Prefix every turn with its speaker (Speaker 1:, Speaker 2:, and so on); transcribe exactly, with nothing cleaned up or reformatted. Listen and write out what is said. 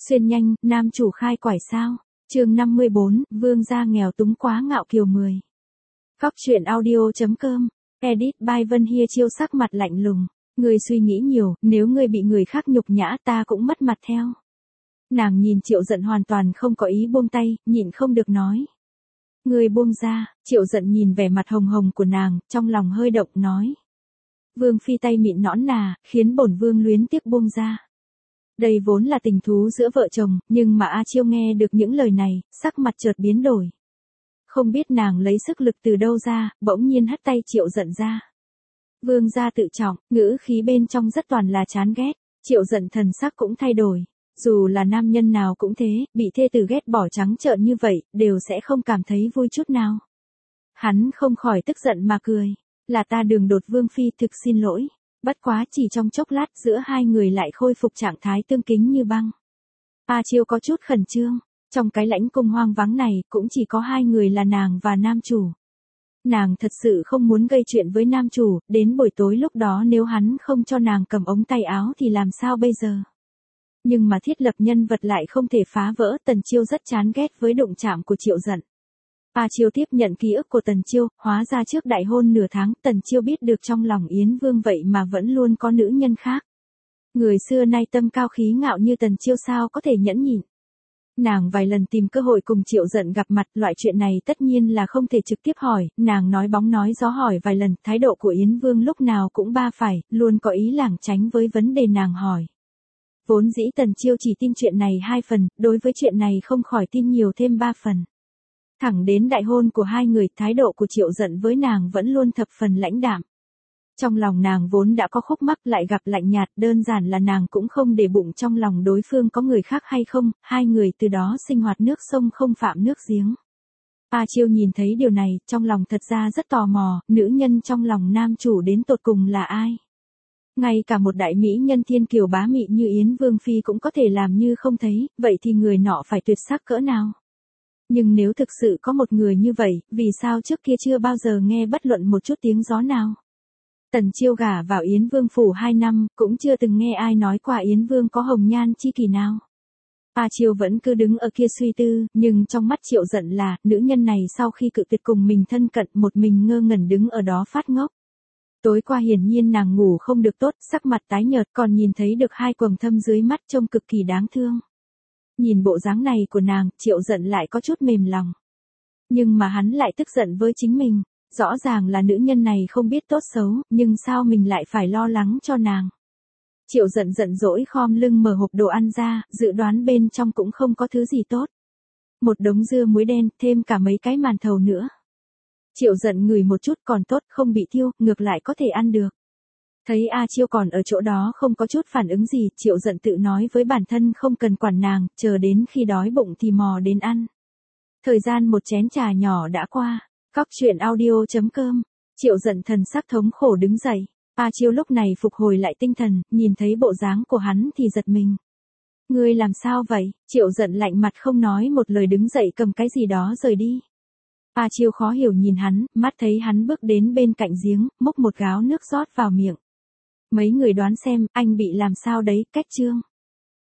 Speaker 1: Xuyên nhanh, nam chủ khai quải sao? Chương năm mươi bốn, vương gia nghèo túng quá ngạo kiều mười. Góc truyện audio chấm com, edit by Vân Hia Chiêu sắc mặt lạnh lùng. Ngươi suy nghĩ nhiều, nếu ngươi bị người khác nhục nhã ta cũng mất mặt theo. Nàng nhìn Triệu Dận hoàn toàn không có ý buông tay, nhịn không được nói. Ngươi buông ra. Triệu Dận nhìn vẻ mặt hồng hồng của nàng, trong lòng hơi động nói. Vương phi tay mịn nõn nà, khiến bổn vương luyến tiếc buông ra. Đây vốn là tình thú giữa vợ chồng, nhưng mà A Chiêu nghe được những lời này, sắc mặt chợt biến đổi. Không biết nàng lấy sức lực từ đâu ra, bỗng nhiên hất tay Triệu Dận ra. Vương gia tự trọng, ngữ khí bên trong rất toàn là chán ghét. Triệu Dận thần sắc cũng thay đổi. Dù là nam nhân nào cũng thế, bị thê tử ghét bỏ trắng trợn như vậy, đều sẽ không cảm thấy vui chút nào. Hắn không khỏi tức giận mà cười. Là ta đường đột vương phi, thực xin lỗi. Bất quá chỉ trong chốc lát giữa hai người lại khôi phục trạng thái tương kính như băng. A Chiêu có chút khẩn trương. Trong cái lãnh cung hoang vắng này cũng chỉ có hai người là nàng và nam chủ. Nàng thật sự không muốn gây chuyện với nam chủ, đến buổi tối lúc đó nếu hắn không cho nàng cầm ống tay áo thì làm sao bây giờ. Nhưng mà thiết lập nhân vật lại không thể phá vỡ. Tần Chiêu rất chán ghét với đụng chạm của Triệu Dận. A Chiêu tiếp nhận ký ức của Tần Chiêu, hóa ra trước đại hôn nửa tháng Tần Chiêu biết được trong lòng Yến Vương vậy mà vẫn luôn có nữ nhân khác. Người xưa nay tâm cao khí ngạo như Tần Chiêu sao có thể nhẫn nhịn. Nàng vài lần tìm cơ hội cùng Triệu Dận gặp mặt, loại chuyện này tất nhiên là không thể trực tiếp hỏi, nàng nói bóng nói gió hỏi vài lần, thái độ của Yến Vương lúc nào cũng ba phải, luôn có ý lảng tránh với vấn đề nàng hỏi. Vốn dĩ Tần Chiêu chỉ tin chuyện này hai phần, đối với chuyện này không khỏi tin nhiều thêm ba phần. Thẳng đến đại hôn của hai người, thái độ của Triệu Dận với nàng vẫn luôn thập phần lãnh đạm. Trong lòng nàng vốn đã có khúc mắc lại gặp lạnh nhạt, đơn giản là nàng cũng không để bụng trong lòng đối phương có người khác hay không, hai người từ đó sinh hoạt nước sông không phạm nước giếng. A Chiêu nhìn thấy điều này, trong lòng thật ra rất tò mò, nữ nhân trong lòng nam chủ đến tột cùng là ai? Ngay cả một đại mỹ nhân thiên kiều bá mị như Yến Vương Phi cũng có thể làm như không thấy, vậy thì người nọ phải tuyệt sắc cỡ nào? Nhưng nếu thực sự có một người như vậy, vì sao trước kia chưa bao giờ nghe bất luận một chút tiếng gió nào? Tần Chiêu gả vào Yến Vương phủ hai năm, cũng chưa từng nghe ai nói qua Yến Vương có hồng nhan chi kỷ nào. A Chiêu vẫn cứ đứng ở kia suy tư, nhưng trong mắt Triệu Dận là, nữ nhân này sau khi cự tuyệt cùng mình thân cận một mình ngơ ngẩn đứng ở đó phát ngốc. Tối qua hiển nhiên nàng ngủ không được tốt, sắc mặt tái nhợt, còn nhìn thấy được hai quầng thâm dưới mắt trông cực kỳ đáng thương. Nhìn bộ dáng này của nàng, Triệu Dận lại có chút mềm lòng. Nhưng mà hắn lại tức giận với chính mình. Rõ ràng là nữ nhân này không biết tốt xấu, nhưng sao mình lại phải lo lắng cho nàng. Triệu Dận giận dỗi khom lưng mở hộp đồ ăn ra, dự đoán bên trong cũng không có thứ gì tốt. Một đống dưa muối đen, thêm cả mấy cái màn thầu nữa. Triệu Dận ngửi một chút còn tốt, không bị thiêu, ngược lại có thể ăn được. Thấy A Chiêu còn ở chỗ đó không có chút phản ứng gì, Triệu Dận tự nói với bản thân không cần quản nàng, chờ đến khi đói bụng thì mò đến ăn. Thời gian một chén trà nhỏ đã qua. Góc truyện audio chấm com, Triệu Dận thần sắc thống khổ đứng dậy. A Chiêu lúc này phục hồi lại tinh thần, nhìn thấy bộ dáng của hắn thì giật mình. Ngươi làm sao vậy? Triệu Dận lạnh mặt không nói một lời đứng dậy cầm cái gì đó rời đi. A Chiêu khó hiểu nhìn hắn, mắt thấy hắn bước đến bên cạnh giếng, múc một gáo nước rót vào miệng. Mấy người đoán xem, anh bị làm sao đấy, cách chương.